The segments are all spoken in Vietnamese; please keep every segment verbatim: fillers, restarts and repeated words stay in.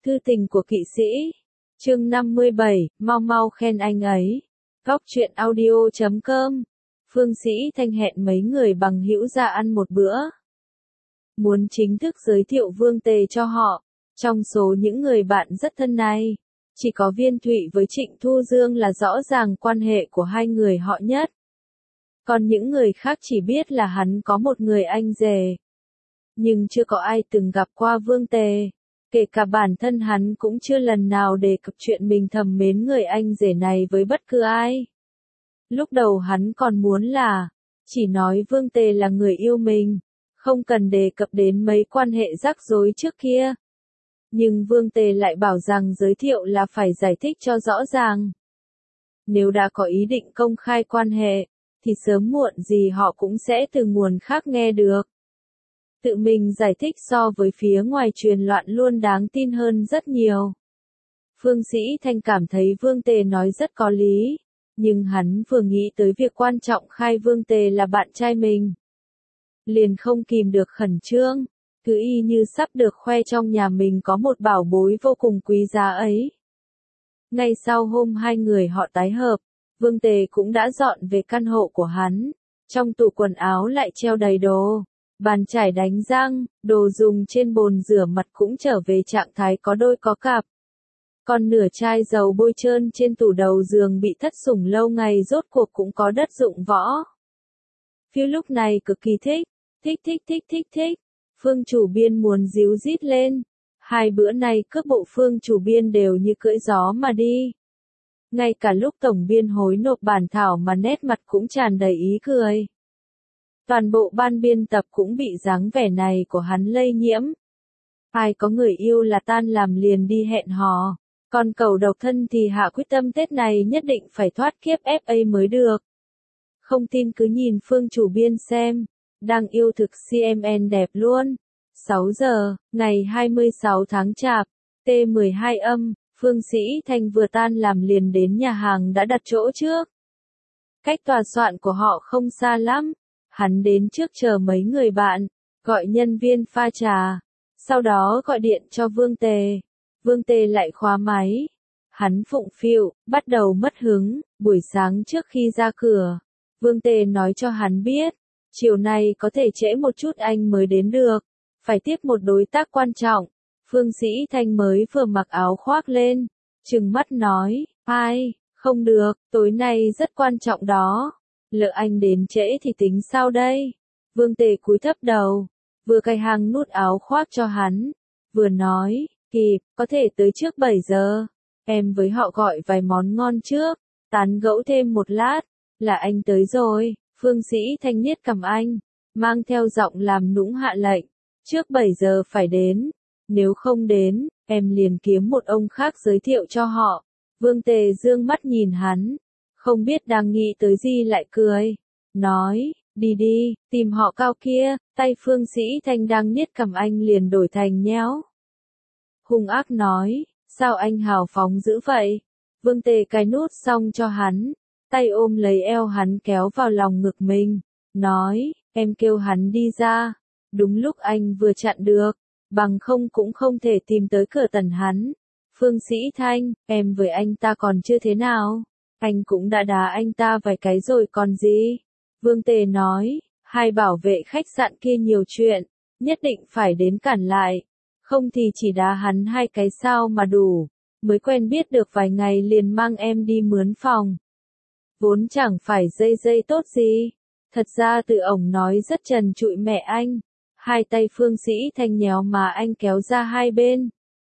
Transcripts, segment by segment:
Thư tình của kỵ sĩ. Chương năm mươi bảy, mau mau khen anh ấy. Góc truyện audio chấm com. Phương Sĩ Thanh hẹn mấy người bằng hữu ra ăn một bữa. Muốn chính thức giới thiệu Vương Tề cho họ. Trong số những người bạn rất thân này, chỉ có Viên Thụy với Trịnh Thu Dương là rõ ràng quan hệ của hai người họ nhất. Còn những người khác chỉ biết là hắn có một người anh rể. Nhưng chưa có ai từng gặp qua Vương Tề. Kể cả bản thân hắn cũng chưa lần nào đề cập chuyện mình thầm mến người anh rể này với bất cứ ai. Lúc đầu hắn còn muốn là, chỉ nói Vương Tề là người yêu mình, không cần đề cập đến mấy quan hệ rắc rối trước kia. Nhưng Vương Tề lại bảo rằng giới thiệu là phải giải thích cho rõ ràng. Nếu đã có ý định công khai quan hệ, thì sớm muộn gì họ cũng sẽ từ nguồn khác nghe được. Tự mình giải thích so với phía ngoài truyền loạn luôn đáng tin hơn rất nhiều. Phương Sĩ Thanh cảm thấy Vương Tề nói rất có lý, nhưng hắn vừa nghĩ tới việc quan trọng khai Vương Tề là bạn trai mình, liền không kìm được khẩn trương, cứ y như sắp được khoe trong nhà mình có một bảo bối vô cùng quý giá ấy. Ngay sau hôm hai người họ tái hợp, Vương Tề cũng đã dọn về căn hộ của hắn, trong tủ quần áo lại treo đầy đồ. Bàn chải đánh răng, đồ dùng trên bồn rửa mặt cũng trở về trạng thái có đôi có cặp. Còn nửa chai dầu bôi trơn trên tủ đầu giường bị thất sủng lâu ngày rốt cuộc cũng có đất dụng võ. Phiêu lúc này cực kỳ thích, thích thích thích thích thích. Phương chủ biên muốn díu dít lên. Hai bữa nay cước bộ Phương chủ biên đều như cưỡi gió mà đi. Ngay cả lúc tổng biên hối nộp bản thảo mà nét mặt cũng tràn đầy ý cười. Toàn bộ ban biên tập cũng bị dáng vẻ này của hắn lây nhiễm. Ai có người yêu là tan làm liền đi hẹn hò. Còn cậu độc thân thì hạ quyết tâm Tết này nhất định phải thoát kiếp ép a mới được. Không tin cứ nhìn Phương chủ biên xem. Đang yêu thực xê em en đẹp luôn. sáu giờ, ngày hai mươi sáu tháng Chạp, T mười hai âm, Phương Sĩ Thanh vừa tan làm liền đến nhà hàng đã đặt chỗ trước. Cách tòa soạn của họ không xa lắm. Hắn đến trước chờ mấy người bạn, gọi nhân viên pha trà, sau đó gọi điện cho Vương Tề. Vương Tề lại khóa máy. Hắn phụng phịu, bắt đầu mất hứng. Buổi sáng trước khi ra cửa, Vương Tề nói cho hắn biết, chiều nay có thể trễ một chút anh mới đến được, phải tiếp một đối tác quan trọng. Phương Sĩ Thanh mới vừa mặc áo khoác lên, trừng mắt nói, ai, không được, tối nay rất quan trọng đó. Lỡ anh đến trễ thì tính sao đây? Vương Tề cúi thấp đầu, vừa cài hàng nút áo khoác cho hắn, vừa nói, kịp, có thể tới trước bảy giờ. Em với họ gọi vài món ngon trước, tán gẫu thêm một lát, là anh tới rồi. Phương Sĩ Thanh niết cầm anh, mang theo giọng làm nũng hạ lệnh, trước bảy giờ phải đến, nếu không đến, em liền kiếm một ông khác giới thiệu cho họ. Vương Tề dương mắt nhìn hắn. Không biết đang nghĩ tới gì lại cười. Nói, đi đi, tìm họ cao kia. Tay Phương Sĩ Thanh đang niết cầm anh liền đổi thành nhéo. Hung ác nói, sao anh hào phóng dữ vậy? Vương Tề cài nút xong cho hắn. Tay ôm lấy eo hắn kéo vào lòng ngực mình. Nói, em kêu hắn đi ra. Đúng lúc anh vừa chặn được. Bằng không cũng không thể tìm tới cửa tần hắn. Phương Sĩ Thanh, em với anh ta còn chưa thế nào? Anh cũng đã đá anh ta vài cái rồi còn gì? Vương Tề nói, hai bảo vệ khách sạn kia nhiều chuyện, nhất định phải đến cản lại. Không thì chỉ đá hắn hai cái sao mà đủ. Mới quen biết được vài ngày liền mang em đi mướn phòng. Vốn chẳng phải dây dây tốt gì. Thật ra từ ổng nói rất trần trụi mẹ anh. Hai tay Phương Sĩ Thanh nhéo mà anh kéo ra hai bên.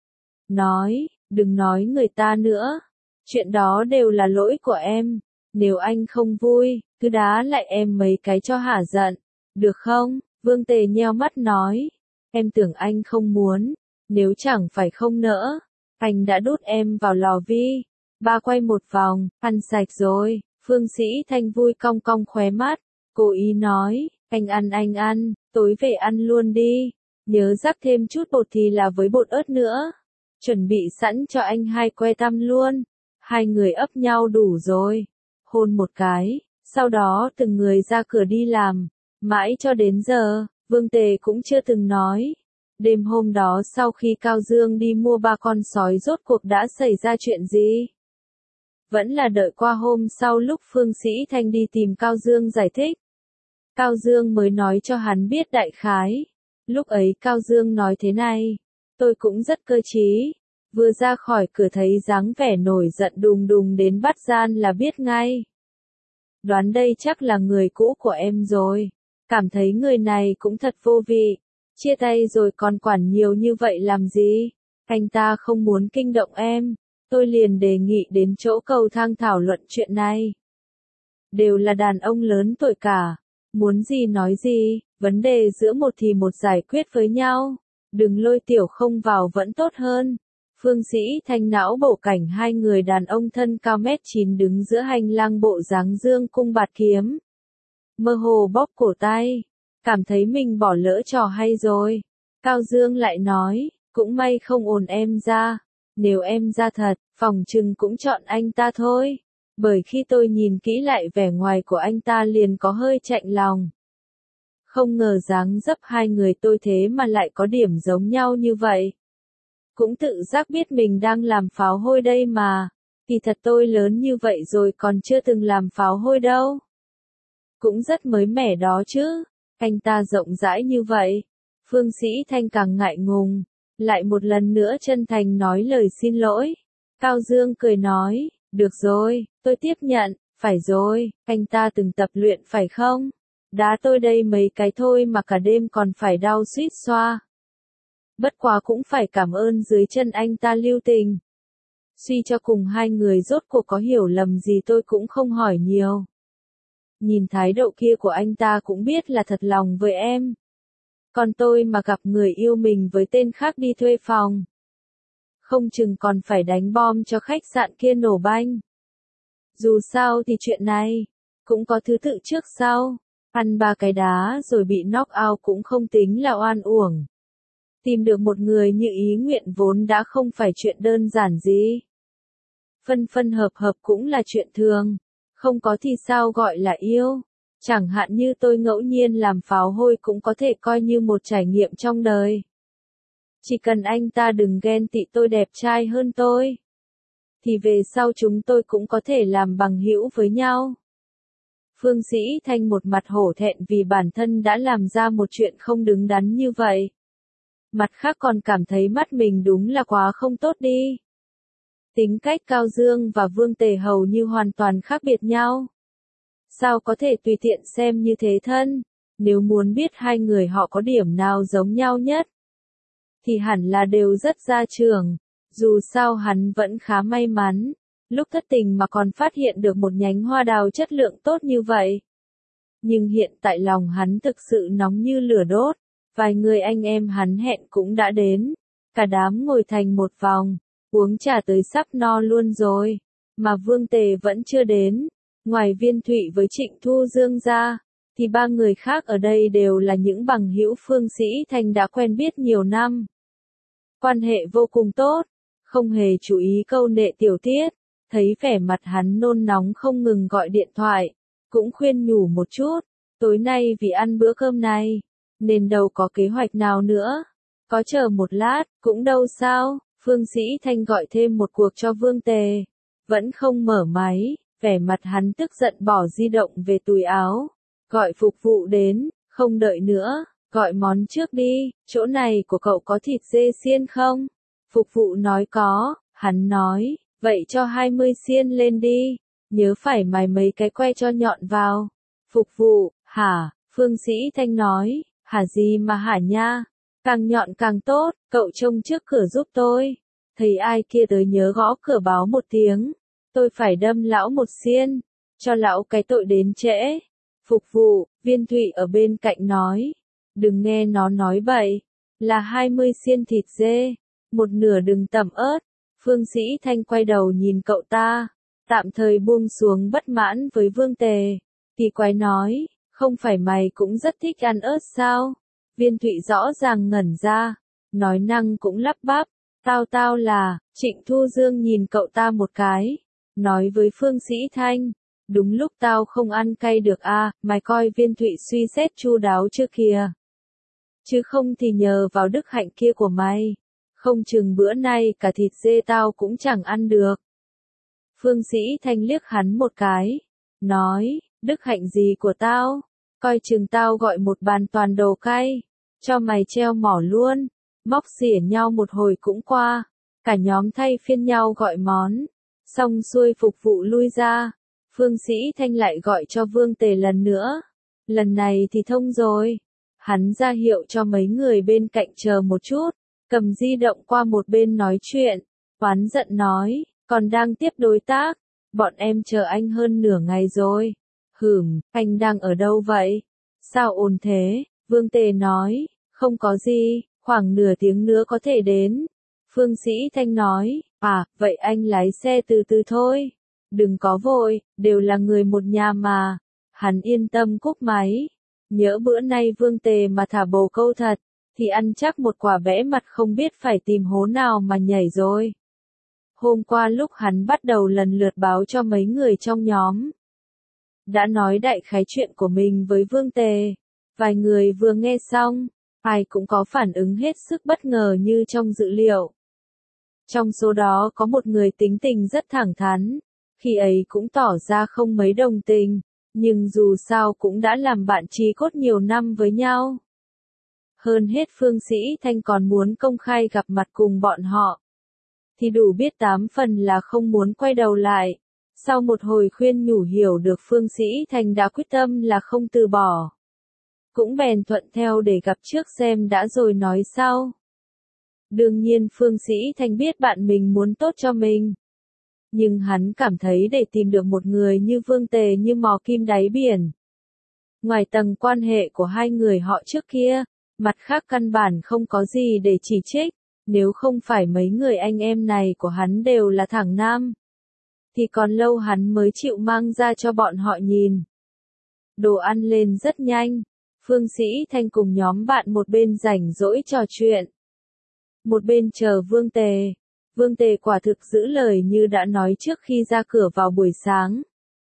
Nói, đừng nói người ta nữa. Chuyện đó đều là lỗi của em. Nếu anh không vui, cứ đá lại em mấy cái cho hả giận. Được không? Vương Tề nheo mắt nói. Em tưởng anh không muốn. Nếu chẳng phải không nỡ. Anh đã đút em vào lò vi. Ba quay một vòng, ăn sạch rồi. Phương Sĩ Thanh vui cong cong khóe mắt. Cố ý nói, anh ăn anh ăn, tối về ăn luôn đi. Nhớ rắc thêm chút bột thì là với bột ớt nữa. Chuẩn bị sẵn cho anh hai que tăm luôn. Hai người ấp nhau đủ rồi. Hôn một cái, sau đó từng người ra cửa đi làm. Mãi cho đến giờ, Vương Tề cũng chưa từng nói. Đêm hôm đó sau khi Cao Dương đi mua ba con sói rốt cuộc đã xảy ra chuyện gì? Vẫn là đợi qua hôm sau lúc Phương Sĩ Thanh đi tìm Cao Dương giải thích. Cao Dương mới nói cho hắn biết đại khái. Lúc ấy Cao Dương nói thế này, tôi cũng rất cơ trí, vừa ra khỏi cửa thấy dáng vẻ nổi giận đùng đùng đến bắt gian là biết ngay. Đoán đây chắc là người cũ của em rồi, cảm thấy người này cũng thật vô vị, chia tay rồi còn quản nhiều như vậy làm gì, anh ta không muốn kinh động em, tôi liền đề nghị đến chỗ cầu thang thảo luận chuyện này. Đều là đàn ông lớn tuổi cả, muốn gì nói gì, vấn đề giữa một thì một giải quyết với nhau, đừng lôi tiểu không vào vẫn tốt hơn. Phương Sĩ Thanh não bộ cảnh hai người đàn ông thân cao mét chín đứng giữa hành lang bộ dáng dương cung bạt kiếm. Mơ hồ bóp cổ tay, cảm thấy mình bỏ lỡ trò hay rồi. Cao Dương lại nói, cũng may không ồn em ra, nếu em ra thật, phòng trừng cũng chọn anh ta thôi. Bởi khi tôi nhìn kỹ lại vẻ ngoài của anh ta liền có hơi chạnh lòng. Không ngờ dáng dấp hai người tôi thế mà lại có điểm giống nhau như vậy. Cũng tự giác biết mình đang làm pháo hôi đây mà. Kỳ thật tôi lớn như vậy rồi còn chưa từng làm pháo hôi đâu. Cũng rất mới mẻ đó chứ. Anh ta rộng rãi như vậy. Phương Sĩ Thanh càng ngại ngùng. Lại một lần nữa chân thành nói lời xin lỗi. Cao Dương cười nói, được rồi, tôi tiếp nhận, phải rồi, anh ta từng tập luyện phải không? Đá tôi đây mấy cái thôi mà cả đêm còn phải đau suýt xoa. Bất quá cũng phải cảm ơn dưới chân anh ta lưu tình. Suy cho cùng hai người rốt cuộc có hiểu lầm gì tôi cũng không hỏi nhiều. Nhìn thái độ kia của anh ta cũng biết là thật lòng với em. Còn tôi mà gặp người yêu mình với tên khác đi thuê phòng. Không chừng còn phải đánh bom cho khách sạn kia nổ banh. Dù sao thì chuyện này, cũng có thứ tự trước sau. Ăn ba cái đá rồi bị knock out cũng không tính là oan uổng. Tìm được một người như ý nguyện vốn đã không phải chuyện đơn giản gì. Phân phân hợp hợp cũng là chuyện thường. Không có thì sao gọi là yêu. Chẳng hạn như tôi ngẫu nhiên làm pháo hôi cũng có thể coi như một trải nghiệm trong đời. Chỉ cần anh ta đừng ghen tị tôi đẹp trai hơn tôi. Thì về sau chúng tôi cũng có thể làm bằng hữu với nhau. Phương Sĩ Thanh một mặt hổ thẹn vì bản thân đã làm ra một chuyện không đứng đắn như vậy. Mặt khác còn cảm thấy mắt mình đúng là quá không tốt đi. Tính cách Cao Dương và Vương Tề hầu như hoàn toàn khác biệt nhau. Sao có thể tùy tiện xem như thế thân, nếu muốn biết hai người họ có điểm nào giống nhau nhất, thì hẳn là đều rất gia trưởng. Dù sao hắn vẫn khá may mắn, lúc thất tình mà còn phát hiện được một nhánh hoa đào chất lượng tốt như vậy. Nhưng hiện tại lòng hắn thực sự nóng như lửa đốt, vài người anh em hắn hẹn cũng đã đến, cả đám ngồi thành một vòng, uống trà tới sắp no luôn rồi, mà Vương Tề vẫn chưa đến. Ngoài Viên Thụy với Trịnh Thu Dương ra, thì ba người khác ở đây đều là những bằng hữu Phương Sĩ Thanh đã quen biết nhiều năm. Quan hệ vô cùng tốt, không hề chú ý câu nệ tiểu tiết, thấy vẻ mặt hắn nôn nóng không ngừng gọi điện thoại, cũng khuyên nhủ một chút, tối nay vì ăn bữa cơm này, nên đâu có kế hoạch nào nữa, có chờ một lát, cũng đâu sao. Phương Sĩ Thanh gọi thêm một cuộc cho Vương Tề, vẫn không mở máy, vẻ mặt hắn tức giận bỏ di động về túi áo, gọi phục vụ đến, không đợi nữa, gọi món trước đi, chỗ này của cậu có thịt dê xiên không? Phục vụ nói có, hắn nói, vậy cho hai mươi xiên lên đi, nhớ phải mài mấy cái que cho nhọn vào. Phục vụ, hả? Phương Sĩ Thanh nói, hả gì mà hả nha, càng nhọn càng tốt, cậu trông trước cửa giúp tôi. Thấy ai kia tới nhớ gõ cửa báo một tiếng, tôi phải đâm lão một xiên, cho lão cái tội đến trễ. Phục vụ, Viên Thụy ở bên cạnh nói, đừng nghe nó nói bậy, là hai mươi xiên thịt dê, một nửa đừng tẩm ớt. Phương Sĩ Thanh quay đầu nhìn cậu ta, tạm thời buông xuống bất mãn với Vương Tề, kỳ quái nói, không phải mày cũng rất thích ăn ớt sao? Viên Thụy rõ ràng ngẩn ra, nói năng cũng lắp bắp, tao tao là. Trịnh Thu Dương nhìn cậu ta một cái, nói với Phương Sĩ Thanh, đúng lúc tao không ăn cay được a, à, mày coi Viên Thụy suy xét chu đáo chưa kìa. chứ không thì nhờ vào đức hạnh kia của mày. Không chừng bữa nay cả thịt dê tao cũng chẳng ăn được. Phương Sĩ Thanh liếc hắn một cái, nói, đức hạnh gì của tao, coi chừng tao gọi một bàn toàn đồ cay, cho mày treo mỏ luôn. Móc xỉa nhau một hồi cũng qua, cả nhóm thay phiên nhau gọi món, xong xuôi phục vụ lui ra. Phương Sĩ Thanh lại gọi cho Vương Tề lần nữa, lần này thì thông rồi. Hắn ra hiệu cho mấy người bên cạnh chờ một chút, cầm di động qua một bên nói chuyện, oán giận nói, còn đang tiếp đối tác, bọn em chờ anh hơn nửa ngày rồi. Hửm, anh đang ở đâu vậy? Sao ồn thế? Vương Tề nói, không có gì, khoảng nửa tiếng nữa có thể đến. Phương Sĩ Thanh nói, à, vậy anh lái xe từ từ thôi. Đừng có vội, đều là người một nhà mà. Hắn yên tâm cúp máy. Nhỡ bữa nay Vương Tề mà thả bồ câu thật, thì ăn chắc một quả bẽ mặt không biết phải tìm hố nào mà nhảy rồi. Hôm qua lúc hắn bắt đầu lần lượt báo cho mấy người trong nhóm, đã nói đại khái chuyện của mình với Vương Tề. Vài người vừa nghe xong, ai cũng có phản ứng hết sức bất ngờ như trong dự liệu. Trong số đó có một người tính tình rất thẳng thắn, khi ấy cũng tỏ ra không mấy đồng tình, nhưng dù sao cũng đã làm bạn chí cốt nhiều năm với nhau. Hơn hết Phương Sĩ Thanh còn muốn công khai gặp mặt cùng bọn họ, thì đủ biết tám phần là không muốn quay đầu lại. Sau một hồi khuyên nhủ hiểu được Phương Sĩ Thanh đã quyết tâm là không từ bỏ. Cũng bèn thuận theo để gặp trước xem đã rồi nói sau. Đương nhiên Phương Sĩ Thanh biết bạn mình muốn tốt cho mình. Nhưng hắn cảm thấy để tìm được một người như Vương Tề như mò kim đáy biển. Ngoài tầng quan hệ của hai người họ trước kia, mặt khác căn bản không có gì để chỉ trích. Nếu không phải mấy người anh em này của hắn đều là thẳng nam, thì còn lâu hắn mới chịu mang ra cho bọn họ nhìn. Đồ ăn lên rất nhanh. Phương Sĩ Thanh cùng nhóm bạn một bên rảnh rỗi trò chuyện, một bên chờ Vương Tề. Vương Tề quả thực giữ lời như đã nói trước khi ra cửa vào buổi sáng.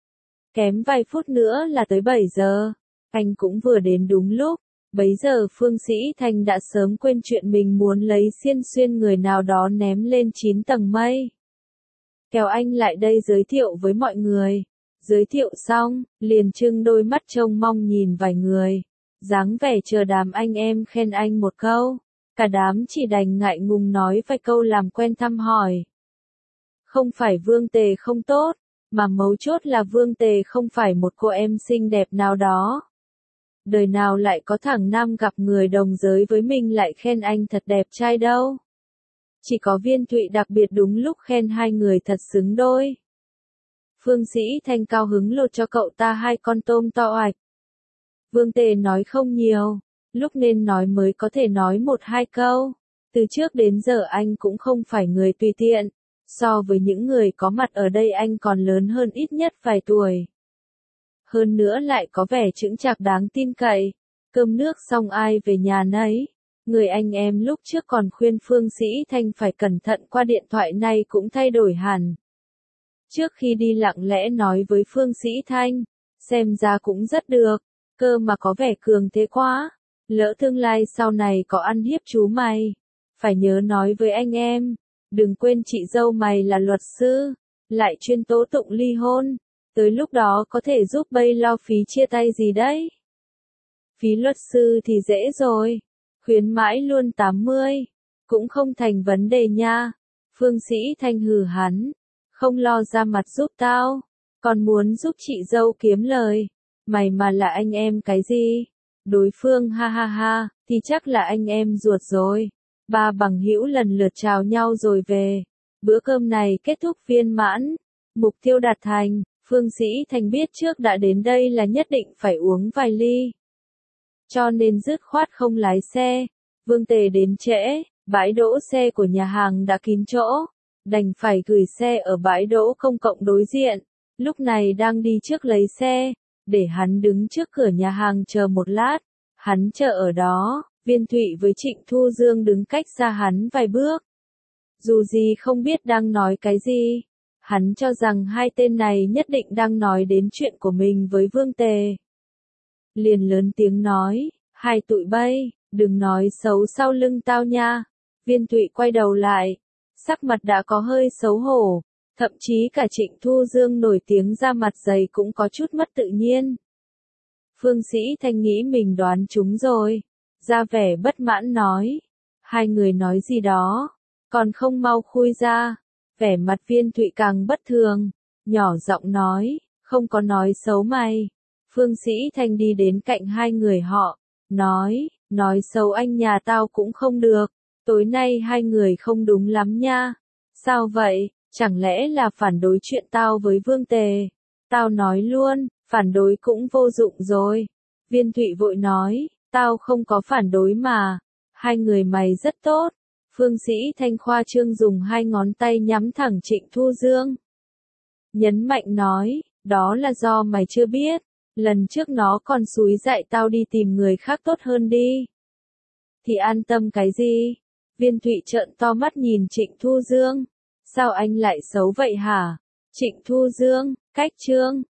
Kém vài phút nữa là tới bảy giờ, anh cũng vừa đến đúng lúc. Bấy giờ Phương Sĩ Thanh đã sớm quên chuyện mình muốn lấy xiên xuyên người nào đó ném lên chín tầng mây. Kéo anh lại đây giới thiệu với mọi người. Giới thiệu xong, liền trưng đôi mắt trông mong nhìn vài người. Dáng vẻ chờ đám anh em khen anh một câu. Cả đám chỉ đành ngại ngùng nói vài câu làm quen thăm hỏi. Không phải Vương Tề không tốt, mà mấu chốt là Vương Tề không phải một cô em xinh đẹp nào đó. Đời nào lại có thằng nam gặp người đồng giới với mình lại khen anh thật đẹp trai đâu. Chỉ có Viên Thụy đặc biệt đúng lúc khen hai người thật xứng đôi. Phương Sĩ Thanh cao hứng lột cho cậu ta hai con tôm to oạch. Vương Tề nói không nhiều, lúc nên nói mới có thể nói một hai câu. Từ trước đến giờ anh cũng không phải người tùy tiện, so với những người có mặt ở đây anh còn lớn hơn ít nhất vài tuổi. Hơn nữa lại có vẻ chững chạc đáng tin cậy. Cơm nước xong ai về nhà nấy. Người anh em lúc trước còn khuyên Phương Sĩ Thanh phải cẩn thận qua điện thoại nay cũng thay đổi hẳn. Trước khi đi lặng lẽ nói với Phương Sĩ Thanh, xem ra cũng rất được, cơ mà có vẻ cường thế quá. Lỡ tương lai sau này có ăn hiếp chú mày, phải nhớ nói với anh em, đừng quên chị dâu mày là luật sư, lại chuyên tố tụng ly hôn. Tới lúc đó có thể giúp bay lo phí chia tay gì đấy. Phí luật sư thì dễ rồi, khuyến mãi luôn tám mươi, cũng không thành vấn đề nha. Phương Sĩ Thanh hừ hắn, không lo ra mặt giúp tao, còn muốn giúp chị dâu kiếm lời. Mày mà là anh em cái gì? Đối phương ha ha ha, thì chắc là anh em ruột rồi. Ba bằng hữu lần lượt chào nhau rồi về. Bữa cơm này kết thúc viên mãn, mục tiêu đạt thành. Phương Sĩ Thanh biết trước đã đến đây là nhất định phải uống vài ly, cho nên dứt khoát không lái xe. Vương Tề đến trễ, bãi đỗ xe của nhà hàng đã kín chỗ, đành phải gửi xe ở bãi đỗ công cộng đối diện. Lúc này đang đi trước lấy xe, để hắn đứng trước cửa nhà hàng chờ một lát. Hắn chờ ở đó, Viên Thụy với Trịnh Thu Dương đứng cách xa hắn vài bước. Dù gì không biết đang nói cái gì. Hắn cho rằng hai tên này nhất định đang nói đến chuyện của mình với Vương Tề. Liền lớn tiếng nói, hai tụi bay, Đừng nói xấu sau lưng tao nha. Viên Thụy quay đầu lại, sắc mặt đã có hơi xấu hổ, thậm chí cả Trịnh Thu Dương nổi tiếng ra mặt dày cũng có chút mất tự nhiên. Phương Sĩ Thanh nghĩ mình đoán trúng rồi, ra vẻ bất mãn nói, hai người nói gì đó, còn không mau khui ra. Vẻ mặt Viên Thụy càng bất thường, nhỏ giọng nói, không có nói xấu mày. Phương Sĩ Thanh đi đến cạnh hai người họ, nói, nói xấu anh nhà tao cũng không được, tối nay hai người không đúng lắm nha. Sao vậy, chẳng lẽ là phản đối chuyện tao với Vương Tề? Tao nói luôn, phản đối cũng vô dụng rồi. Viên Thụy vội nói, tao không có phản đối mà, hai người mày rất tốt. Phương Sĩ Thanh khoa trương dùng hai ngón tay nhắm thẳng Trịnh Thu Dương. Nhấn mạnh nói, đó là do mày chưa biết, lần trước nó còn xúi dạy tao đi tìm người khác tốt hơn đi. Thì an tâm cái gì? Viên Thụy trợn to mắt nhìn Trịnh Thu Dương. Sao anh lại xấu vậy hả? Trịnh Thu Dương, cách chương.